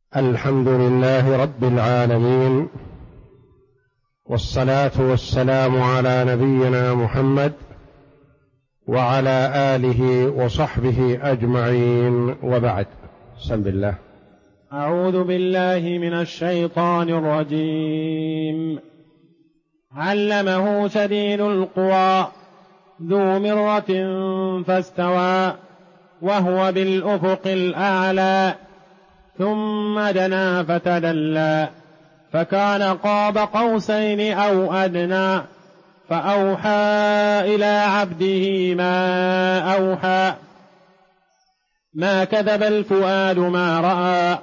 الحمد لله رب العالمين، والصلاة والسلام على نبينا محمد وعلى آله وصحبه أجمعين، وبعد. بسم الله. أعوذ بالله من الشيطان الرجيم. علمه شديد القوى ذو مرة فاستوى وهو بالأفق الأعلى ثم دنا فتدلى فكان قاب قوسين أو أدنى فأوحى إلى عبده ما أوحى ما كذب الفؤاد ما رأى.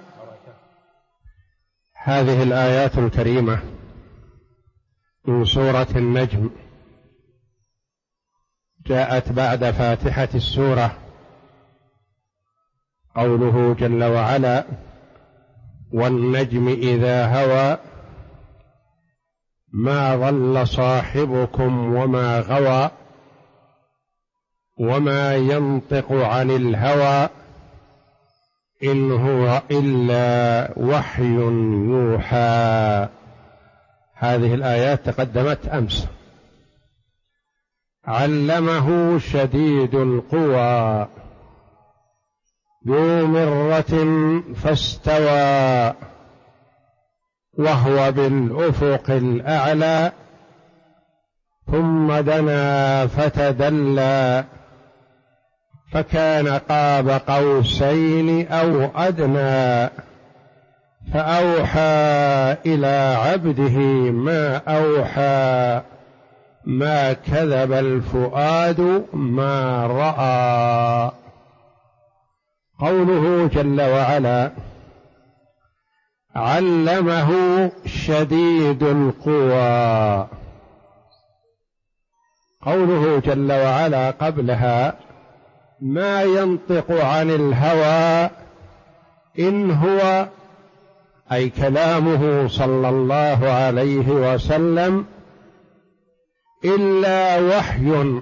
هذه الآيات الكريمة من سورة النجم جاءت بعد فاتحة السورة، قوله جل وعلا: والنجم إذا هوى ما ضل صاحبكم وما غوى وما ينطق عن الهوى إن هو إلا وحي يوحى. هذه الآيات تقدمت أمس. علمه شديد القوى ذو مرة فاستوى وهو بالأفق الأعلى ثم دنا فتدلى فكان قاب قوسين أو أدنى فأوحى إلى عبده ما أوحى ما كذب الفؤاد ما رأى. قوله جل وعلا: علمه شديد القوى. قوله جل وعلا قبلها: ما ينطق عن الهوى إن هو، أي كلامه صلى الله عليه وسلم، إلا وحي،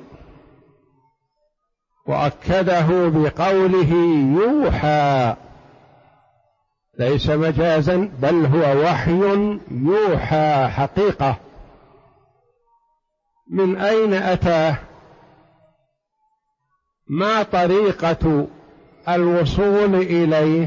وأكده بقوله يوحى، ليس مجازا بل هو وحي يوحى حقيقة. من أين أتاه؟ ما طريقة الوصول إليه؟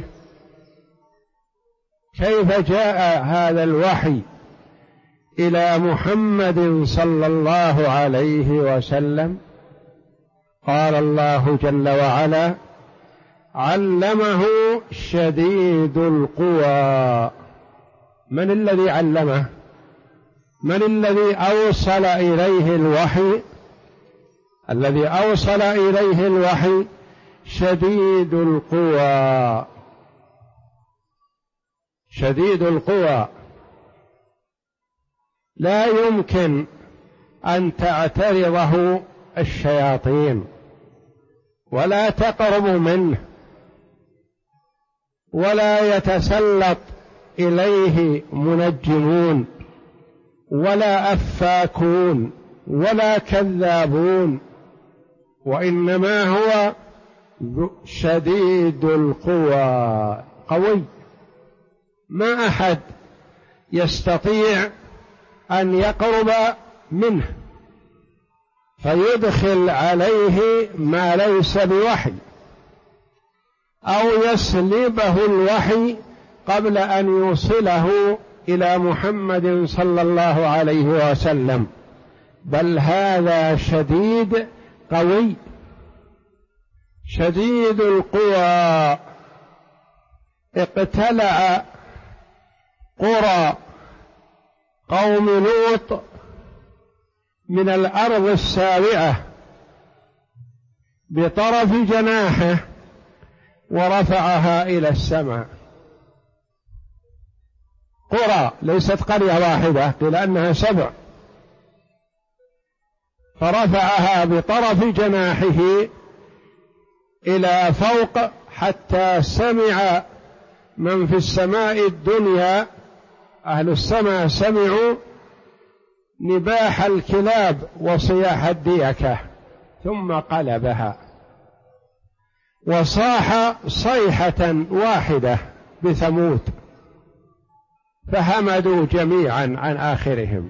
كيف جاء هذا الوحي إلى محمد صلى الله عليه وسلم؟ قال الله جل وعلا: علمه شديد القوى. من الذي علمه؟ من الذي أوصل إليه الوحي؟ الذي أوصل إليه الوحي شديد القوى. شديد القوى لا يمكن أن تعترضه الشياطين ولا تقرب منه ولا يتسلط إليه منجمون ولا أفاكون ولا كذابون، وإنما هو شديد القوى، قوي، ما أحد يستطيع أن يقرب منه فيدخل عليه ما ليس بوحي أو يسلبه الوحي قبل أن يوصله إلى محمد صلى الله عليه وسلم، بل هذا شديد قوي. شديد القوى اقتلع قرى قوم لوط من الأرض السابعة بطرف جناحه ورفعها إلى السماء. قرى، ليست قرية واحدة، قيل أنها 7، فرفعها بطرف جناحه إلى فوق حتى سمع من في السماء الدنيا، أهل السماء سمعوا نباح الكلاب وصياح الديكة، ثم قلبها وصاح صيحة واحدة بثمود فهمدوا جميعا عن آخرهم.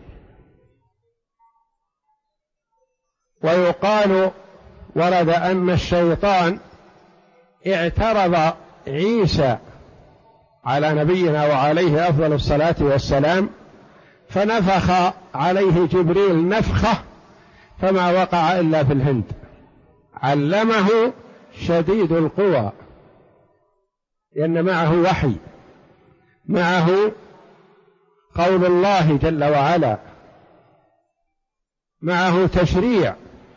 ويقال ورد أن الشيطان اعترض عيسى على نبينا وعليه أفضل الصلاة والسلام، فنفخ عليه جبريل نفخة فما وقع إلا في الهند. علمه شديد القوى، لأن معه وحي، معه قول الله جل وعلا، معه تشريع.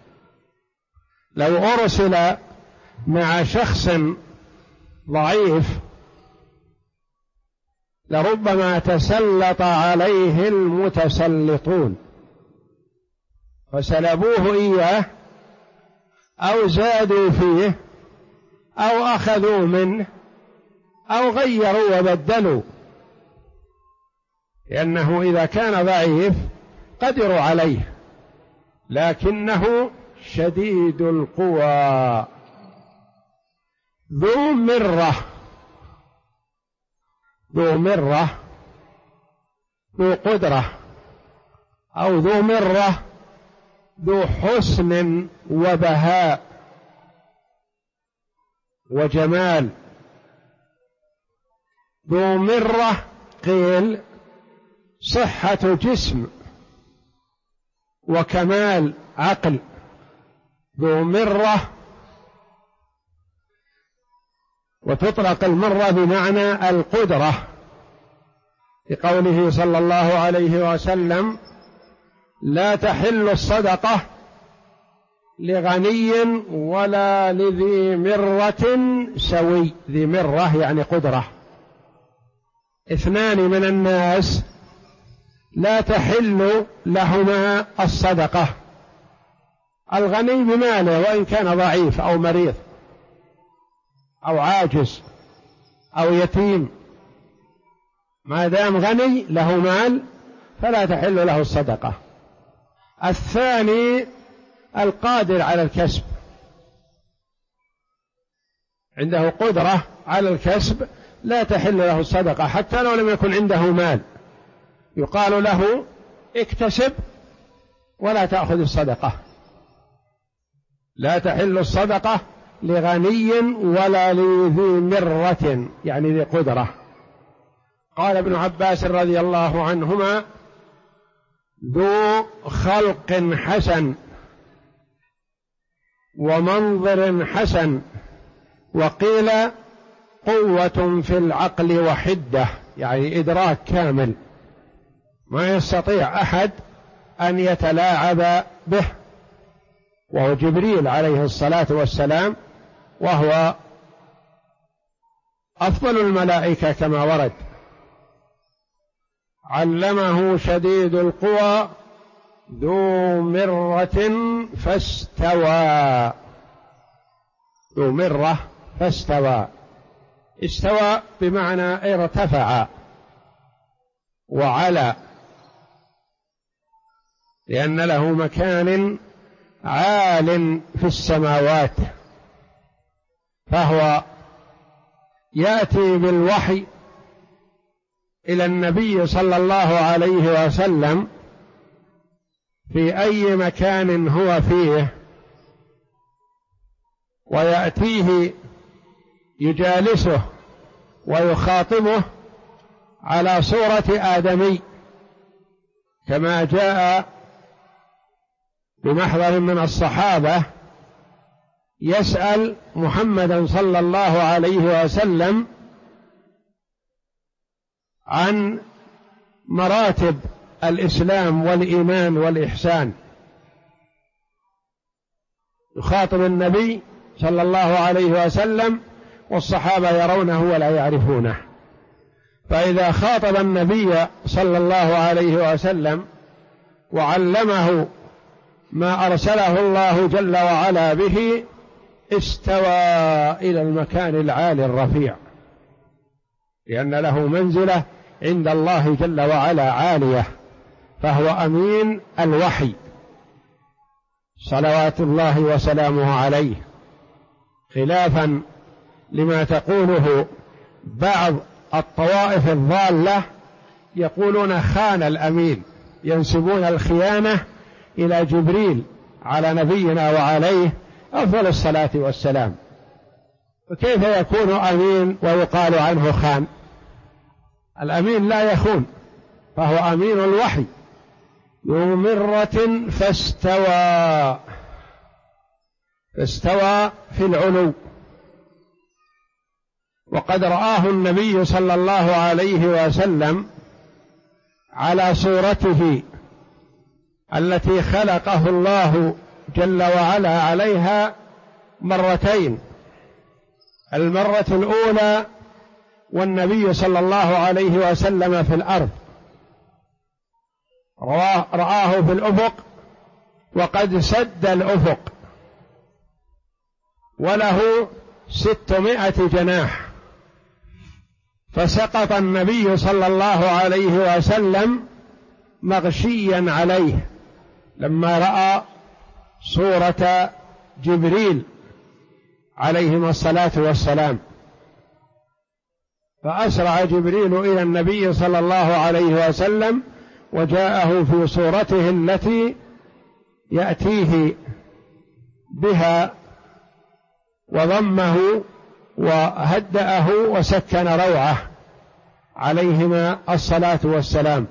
لو أرسل مع شخص ضعيف لربما تسلط عليه المتسلطون فسلبوه إياه أو زادوا فيه أو أخذوا منه أو غيروا وبدلوا، لأنه إذا كان ضعيف قدروا عليه، لكنه شديد القوى ذو مرة، ذو مرة، ذو قدرة، أو ذو مرة، ذو حسن وبهاء وجمال. ذو مرة قيل صحة جسم وكمال عقل. ذو مرة، وتطلق المرة بمعنى القدرة، لقوله صلى الله عليه وسلم: لا تحل الصدقة لغني ولا لذي مرة سوي. ذي مرة يعني قدرة. اثنان من الناس لا تحل لهما الصدقة: الغني بماله وإن كان ضعيف أو مريض أو عاجز أو يتيم، ما دام غني له مال فلا تحل له الصدقة. الثاني القادر على الكسب، عنده قدرة على الكسب لا تحل له الصدقة حتى لو لم يكن عنده مال، يقال له اكتسب ولا تأخذ الصدقة. لا تحل الصدقة لغني ولا لذي مرة يعني ذي قدرة. قال ابن عباس رضي الله عنهما: ذو خلق حسن ومنظر حسن، وقيل قوة في العقل وحدة يعني إدراك كامل، ما يستطيع أحد أن يتلاعب به، وهو جبريل عليه الصلاة والسلام، وهو أفضل الملائكة كما ورد. علمه شديد القوى ذو مرة فاستوى. ذو مرة فاستوى، استوى بمعنى ارتفع وعلى، لأن له مكان عال في السماوات، فهو يأتي بالوحي إلى النبي صلى الله عليه وسلم في أي مكان هو فيه، ويأتيه يجالسه ويخاطبه على صورة آدمي، كما جاء بمحضر من الصحابة يسأل محمدا صلى الله عليه وسلم عن مراتب الإسلام والإيمان والإحسان، يخاطب النبي صلى الله عليه وسلم والصحابة يرونه ولا يعرفونه، فإذا خاطب النبي صلى الله عليه وسلم وعلمه ما أرسله الله جل وعلا به استوى إلى المكان العالي الرفيع، لأن له منزلة عند الله جل وعلا عالية، فهو أمين الوحي صلوات الله وسلامه عليه، خلافا لما تقوله بعض الطوائف الضالة يقولون خان الأمين، ينسبون الخيانة إلى جبريل على نبينا وعليه أفضل الصلاة والسلام. وكيف يكون أمين ويقال عنه خان؟ الأمين لا يخون، فهو أمين الوحي. ذو مرة فاستوى في العلو، وقد رآه النبي صلى الله عليه وسلم على صورته التي خلقه الله جل وعلا عليها مرتين. المرة الأولى والنبي صلى الله عليه وسلم في الأرض، رآه في الأفق وقد سد الأفق وله 600 جناح، فسقط النبي صلى الله عليه وسلم مغشيا عليه لما رأى صورة جبريل عليهما الصلاة والسلام، فأسرع جبريل إلى النبي صلى الله عليه وسلم وجاءه في صورته التي يأتيه بها وضمه وهدأه وسكن روعه عليهما الصلاة والسلام.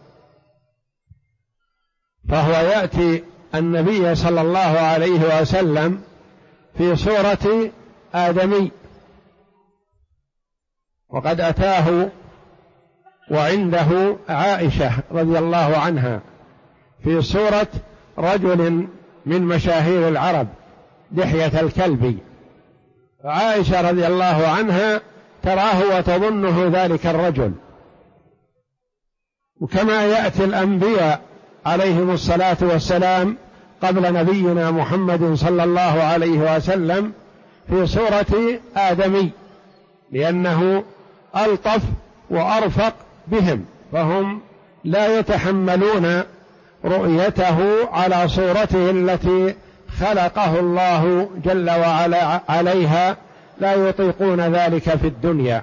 فهو يأتي النبي صلى الله عليه وسلم في صورة آدمي، وقد أتاه وعنده عائشة رضي الله عنها في صورة رجل من مشاهير العرب دحية الكلب، فعائشة رضي الله عنها تراه وتظنه ذلك الرجل. وكما يأتي الأنبياء عليهم الصلاة والسلام قبل نبينا محمد صلى الله عليه وسلم في صورة آدمي، لأنه ألطف وأرفق بهم، فهم لا يتحملون رؤيته على صورته التي خلقه الله جل وعلا عليها، لا يطيقون ذلك في الدنيا.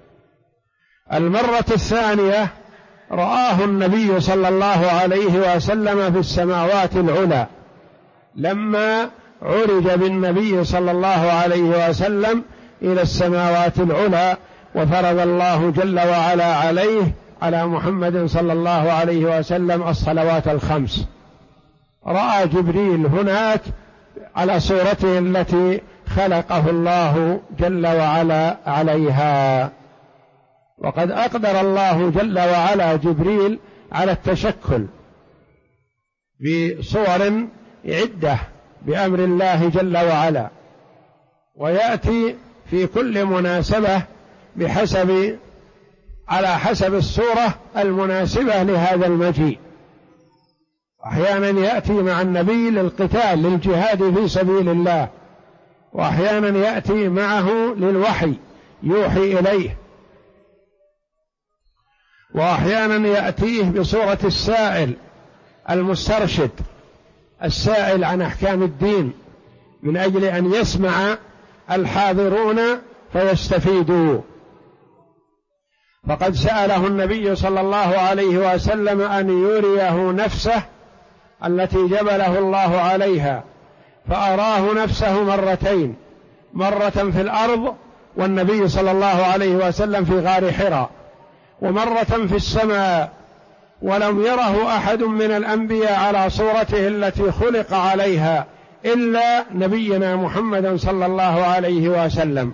المرة الثانية رآه النبي صلى الله عليه وسلم في السماوات العلى، لما عرج بالنبي صلى الله عليه وسلم إلى السماوات العلى وفرض الله جل وعلا عليه على محمد صلى الله عليه وسلم الصلوات الخمس. رأى جبريل هناك على صورته التي خلقه الله جل وعلا عليها، وقد أقدر الله جل وعلا جبريل على التشكل بصور عدة بأمر الله جل وعلا، ويأتي في كل مناسبة على حسب الصورة المناسبة لهذا المجيء. أحيانا يأتي مع النبي للقتال للجهاد في سبيل الله، وأحيانا يأتي معه للوحي يوحي إليه، وأحيانا يأتيه بصورة السائل المسترشد السائل عن أحكام الدين من أجل أن يسمع الحاضرون فيستفيدوا. فقد سأله النبي صلى الله عليه وسلم أن يريه نفسه التي جبله الله عليها، فأراه نفسه مرتين، مرة في الأرض والنبي صلى الله عليه وسلم في غار حراء، ومرة في السماء، ولم يره أحد من الأنبياء على صورته التي خلق عليها إلا نبينا محمد صلى الله عليه وسلم.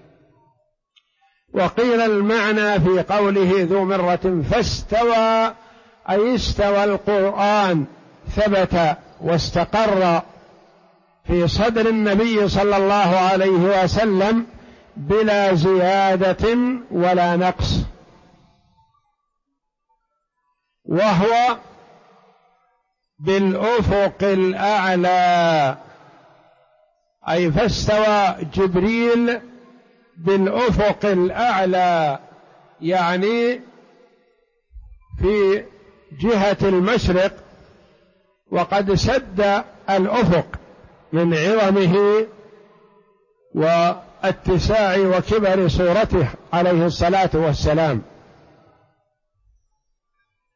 وقيل المعنى في قوله ذو مرة فاستوى أي استوى القرآن، ثبت واستقر في صدر النبي صلى الله عليه وسلم بلا زيادة ولا نقص، وهو بالأفق الأعلى، أي فاستوى جبريل بالأفق الأعلى، يعني في جهة المشرق، وقد سد الأفق من عظمه واتساع وكبر صورته عليه الصلاة والسلام.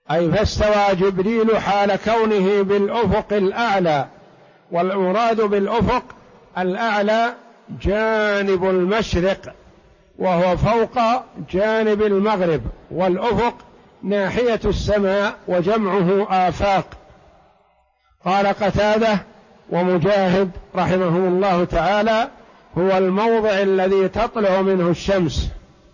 أي فاستوى جبريل حال كونه بالأفق الأعلى، والمراد بالأفق الأعلى جانب المشرق وهو فوق جانب المغرب، والأفق ناحية السماء وجمعه آفاق. قال قتادة ومجاهد رحمهم الله تعالى: هو الموضع الذي تطلع منه الشمس.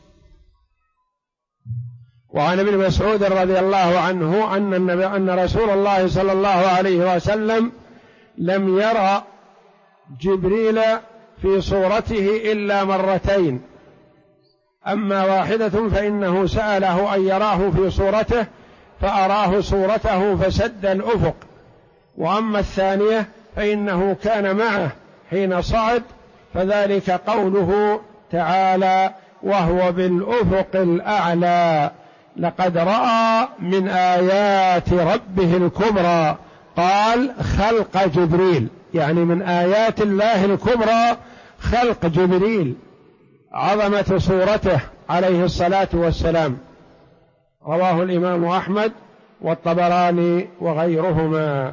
وعن ابن مسعود رضي الله عنه أن رسول الله صلى الله عليه وسلم لم يرى جبريل في صورته إلا مرتين، أما واحدة فإنه سأله أن يراه في صورته فأراه صورته فسد الأفق، وأما الثانية فإنه كان معه حين صعد، فذلك قوله تعالى: وهو بالأفق الأعلى لقد رأى من آيات ربه الكبرى. قال: خلق جبريل، يعني من آيات الله الكبرى خلق جبريل، عظمة صورته عليه الصلاة والسلام. رواه الإمام أحمد والطبراني وغيرهما.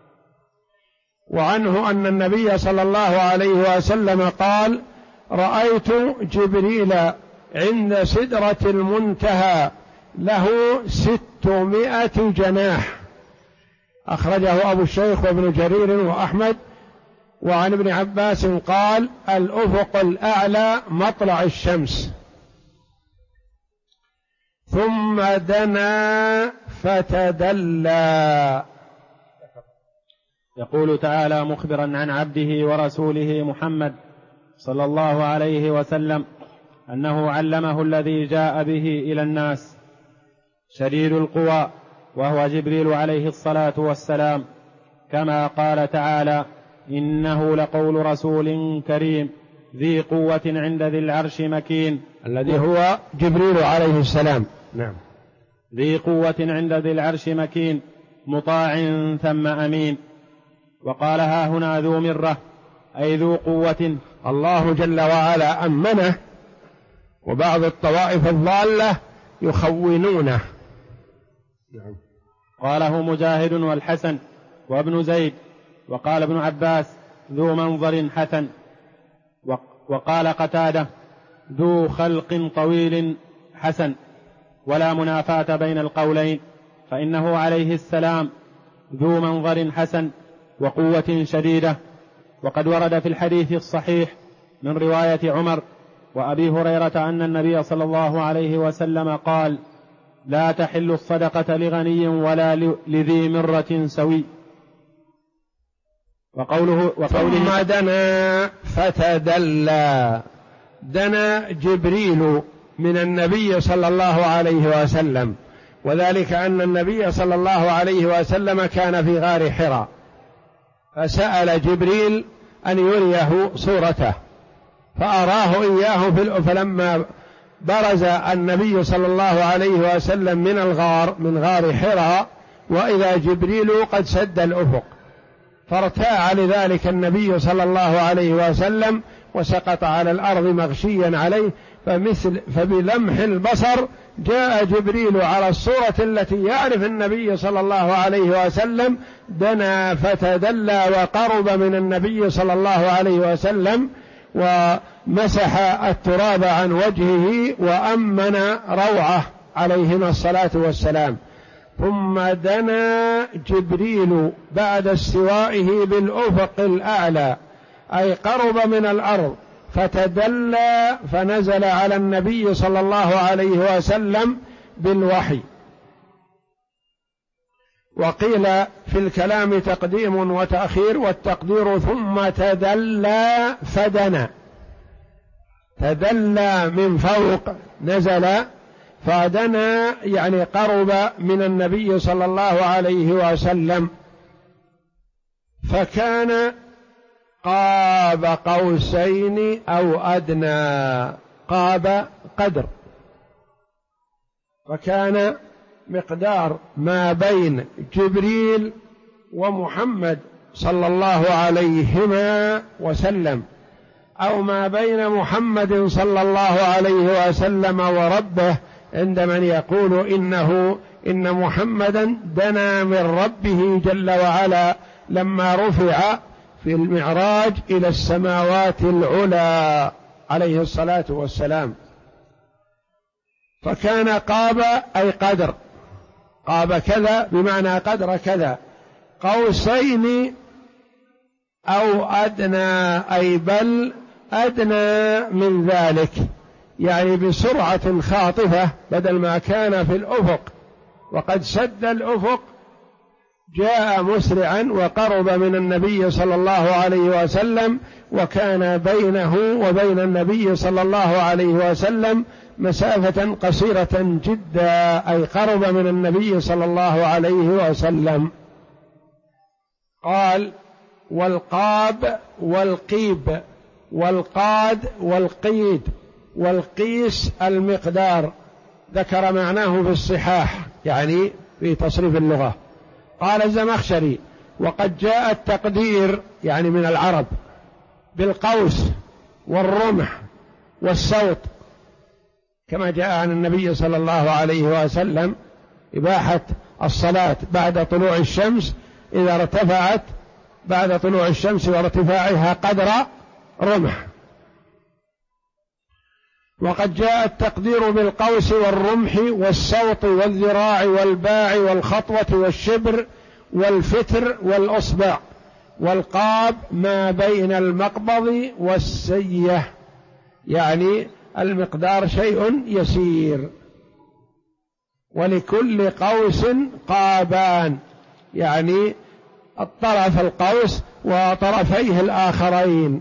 وعنه أن النبي صلى الله عليه وسلم قال: رأيت جبريل عند سدرة المنتهى له 600 جناح. أخرجه أبو الشيخ وابن جرير وأحمد. وعن ابن عباس قال: الأفق الأعلى مطلع الشمس. ثم دنا فتدلى. يقول تعالى مخبرا عن عبده ورسوله محمد صلى الله عليه وسلم أنه علمه الذي جاء به إلى الناس شديد القوى، وهو جبريل عليه الصلاة والسلام، كما قال تعالى: إنه لقول رسول كريم ذي قوة عند ذي العرش مكين، الذي هو جبريل عليه السلام. نعم. ذي قوة عند ذي العرش مكين، مطاع ثم أمين. وقال: ها هنا ذو مرة، أي ذو قوة. الله جل وعلا أمنه، وبعض الطوائف الضالة يخونونه. قاله مجاهد والحسن وابن زيد. وقال ابن عباس: ذو منظر حسن. وقال قتادة: ذو خلق طويل حسن. ولا منافاة بين القولين، فإنه عليه السلام ذو منظر حسن وقوة شديدة. وقد ورد في الحديث الصحيح من رواية عمر وأبي هريرة أن النبي صلى الله عليه وسلم قال: لا تحل الصدقة لغني ولا لذي مرة سوي. وقوله ثم دنا فتدلى. دنا جبريل من النبي صلى الله عليه وسلم، وذلك أن النبي صلى الله عليه وسلم كان في غار حراء، فسأل جبريل أن يريه صورته فأراه إياه فلما برز النبي صلى الله عليه وسلم من غار حراء، وإذا جبريل قد سد الأفق، فارتاع لذلك النبي صلى الله عليه وسلم وسقط على الأرض مغشيا عليه، فبلمح البصر جاء جبريل على الصورة التي يعرف النبي صلى الله عليه وسلم، دنا فتدلى وقرب من النبي صلى الله عليه وسلم ومسح التراب عن وجهه وأمن روعه عليهما الصلاة والسلام. ثم دنا جبريل بعد استوائه بالأفق الأعلى، أي قرب من الأرض، فتدلى فنزل على النبي صلى الله عليه وسلم بالوحي. وقيل في الكلام تقديم وتأخير، والتقدير ثم تدلى فدنا. تدلى من فوق نزل، فدنا يعني قرب من النبي صلى الله عليه وسلم، فكان قاب قوسين أو أدنى. قاب قدر، فكان مقدار ما بين جبريل ومحمد صلى الله عليهما وسلم، أو ما بين محمد صلى الله عليه وسلم وربه، عند من يقول إنه إن محمدا دنا من ربه جل وعلا لما رفع في المعراج إلى السماوات العلى عليه الصلاة والسلام، فكان قاب أي قدر، قاب كذا بمعنى قدر كذا، قوسين أو أدنى أي بل أدنى من ذلك، يعني بسرعة خاطفة، بدل ما كان في الأفق وقد سد الأفق جاء مسرعا وقرب من النبي صلى الله عليه وسلم، وكان بينه وبين النبي صلى الله عليه وسلم مسافة قصيرة جدا، أي قرب من النبي صلى الله عليه وسلم. قال: والقاب والقيب والقاد والقيد والقيس المقدار، ذكر معناه في الصحاح يعني في تصريف اللغة. قال الزمخشري: وقد جاء التقدير يعني من العرب بالقوس والرمح والسوط، كما جاء عن النبي صلى الله عليه وسلم إباحة الصلاة بعد طلوع الشمس إذا ارتفعت بعد طلوع الشمس وارتفاعها قدر رمح. وقد جاء التقدير بالقوس والرمح والسوط والذراع والباع والخطوة والشبر والفتر والأصبع. والقاب ما بين المقبض والسية، يعني المقدار شيء يسير. ولكل قوس قابان، يعني الطرف القوس وطرفيه الآخرين.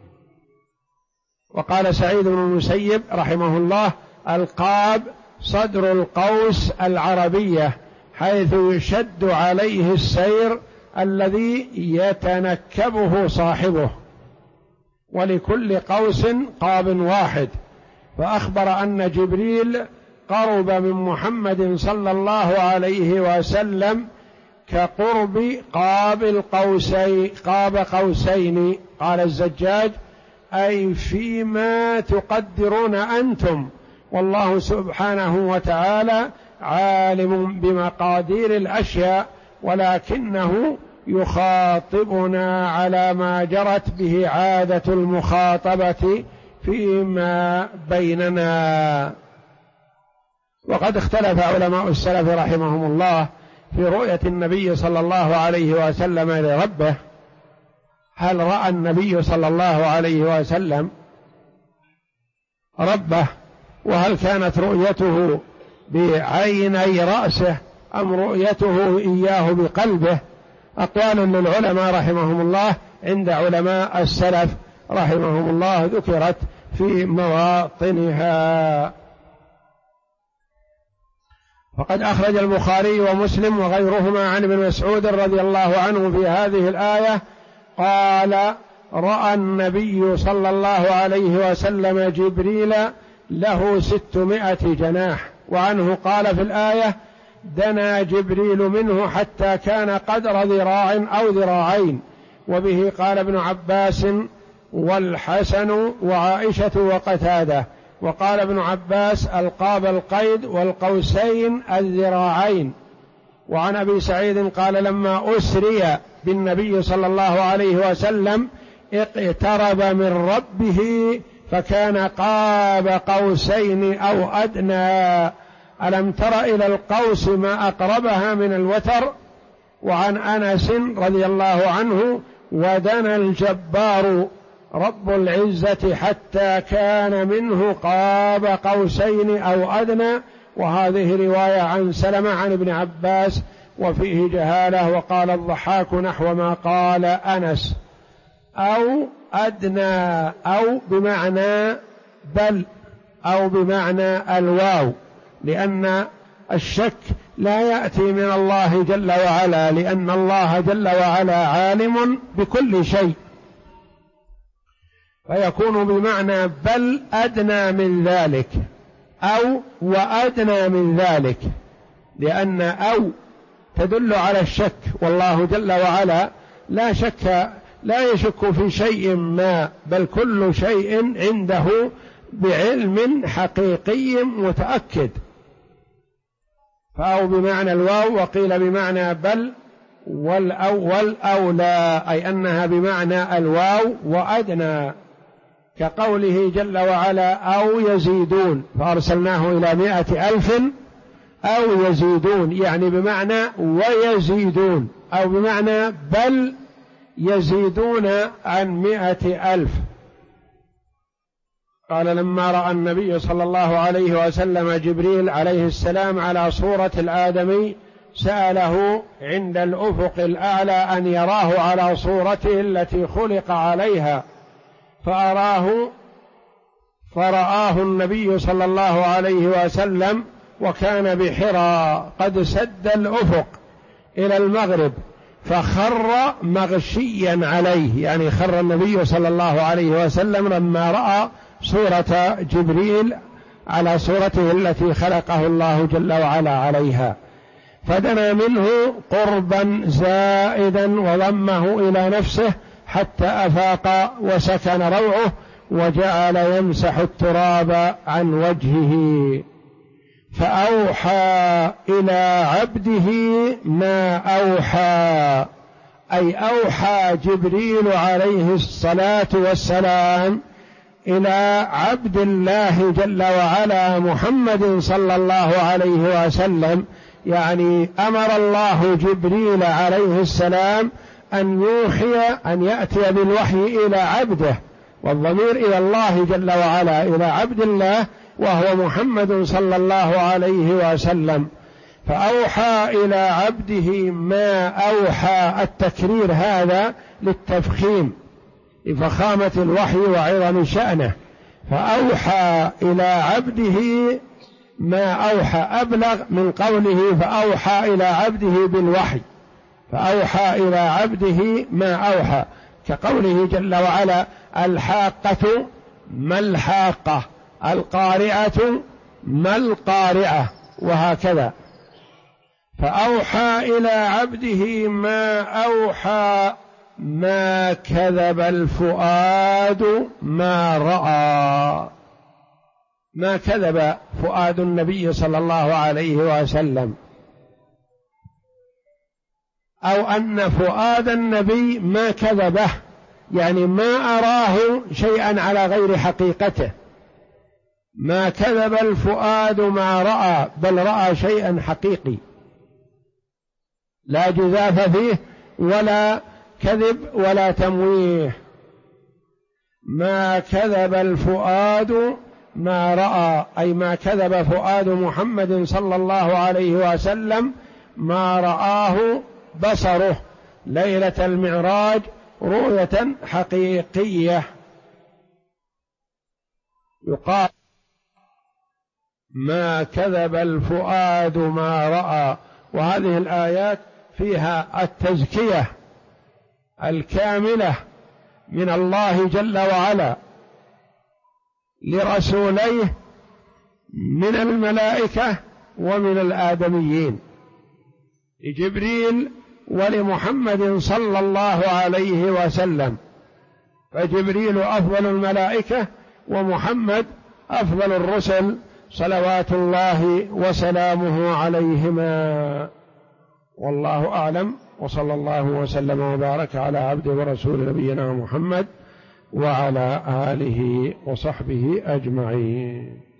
وقال سعيد بن المسيب رحمه الله: القاب صدر القوس العربية، حيث يشد عليه السير الذي يتنكبه صاحبه، ولكل قوس قاب واحد. فأخبر أن جبريل قرب من محمد صلى الله عليه وسلم كقرب قاب قوسين. قال الزجاج: أي فيما تقدرون أنتم، والله سبحانه وتعالى عالم بمقادير الأشياء، ولكنه يخاطبنا على ما جرت به عادة المخاطبة فيما بيننا. وقد اختلف علماء السلف رحمهم الله في رؤية النبي صلى الله عليه وسلم لربه. هل رأى النبي صلى الله عليه وسلم ربه؟ وهل كانت رؤيته بعيني رأسه أم رؤيته إياه بقلبه؟ أقوال للعلماء رحمهم الله عند علماء السلف رحمهم الله ذكرت في مواطنها. فقد أخرج البخاري ومسلم وغيرهما عن ابن مسعود رضي الله عنه في هذه الآية قال: رأى النبي صلى الله عليه وسلم جبريل له 600 جناح. وعنه قال في الآية: دنا جبريل منه حتى كان قدر ذراع أو ذراعين. وبه قال ابن عباس والحسن وعائشة وقتادة. وقال ابن عباس: القاب القيد والقوسين الذراعين. وعن أبي سعيد قال: لما أسري بالنبي صلى الله عليه وسلم اقترب من ربه فكان قاب قوسين أو أدنى. ألم تر إلى القوس ما أقربها من الوتر؟ وعن أنس رضي الله عنه: ودنا الجبار رب العزة حتى كان منه قاب قوسين أو أدنى. وهذه رواية عن سلمة عن ابن عباس وفيه جهالة. وقال الضحاك نحو ما قال أنس: أو أدنى، أو بمعنى بل، أو بمعنى الواو، لأن الشك لا يأتي من الله جل وعلا، لأن الله جل وعلا عالم بكل شيء، فيكون بمعنى بل أدنى من ذلك، أو وأدنى من ذلك، لأن أو تدل على الشك، والله جل وعلا لا يشك في شيء ما، بل كل شيء عنده بعلم حقيقي متأكد. فأو بمعنى الواو، وقيل بمعنى بل والأول أولى، أي أنها بمعنى الواو وأدنى، كقوله جل وعلا أو يزيدون فأرسلناه إلى 100,000 أو يزيدون، يعني بمعنى ويزيدون، أو بمعنى بل يزيدون عن 100,000. قال لما رأى النبي صلى الله عليه وسلم جبريل عليه السلام على صورة الآدمي سأله عند الأفق الأعلى أن يراه على صورته التي خلق عليها، فرآه النبي صلى الله عليه وسلم وكان بحرى قد سد الأفق إلى المغرب، فخر مغشيا عليه، يعني خر النبي صلى الله عليه وسلم لما رأى صورة جبريل على صورته التي خلقه الله جل وعلا عليها، فدنا منه قربا زائدا وضمه إلى نفسه حتى أفاق وسكن روعه، وجعل يمسح التراب عن وجهه، فأوحى إلى عبده ما أوحى، أي أوحى جبريل عليه الصلاة والسلام إلى عبد الله جل وعلا محمد صلى الله عليه وسلم، يعني أمر الله جبريل عليه السلام أن يوحي، أن يأتي بالوحي إلى عبده، والضمير إلى الله جل وعلا، إلى عبد الله وهو محمد صلى الله عليه وسلم، فأوحى إلى عبده ما أوحى. التكرير هذا للتفخيم لفخامة الوحي وعظم شأنه، فأوحى إلى عبده ما أوحى، أبلغ من قوله فأوحى إلى عبده بالوحي، فأوحى إلى عبده ما أوحى، كقوله جل وعلا الحاقة ما الحاقة، القارعة ما القارعة، وهكذا. فأوحى إلى عبده ما أوحى، ما كذب الفؤاد ما رأى، ما كذب فؤاد النبي صلى الله عليه وسلم، أو أن فؤاد النبي ما كذبه، يعني ما أراه شيئا على غير حقيقته، ما كذب الفؤاد ما رأى، بل رأى شيئا حقيقي لا جزاف فيه ولا كذب ولا تمويه. ما كذب الفؤاد ما رأى، أي ما كذب فؤاد محمد صلى الله عليه وسلم ما رآه بصره ليلة المعراج رؤية حقيقية. يقال ما كذب الفؤاد ما رأى. وهذه الآيات فيها التزكية الكاملة من الله جل وعلا لرسوليه من الملائكة ومن الآدميين، لجبريل ولمحمد صلى الله عليه وسلم، فجبريل أفضل الملائكة ومحمد أفضل الرسل صلوات الله وسلامه عليهما. والله أعلم، وصلى الله وسلم وبارك على عبده ورسول نبينا محمد وعلى آله وصحبه أجمعين.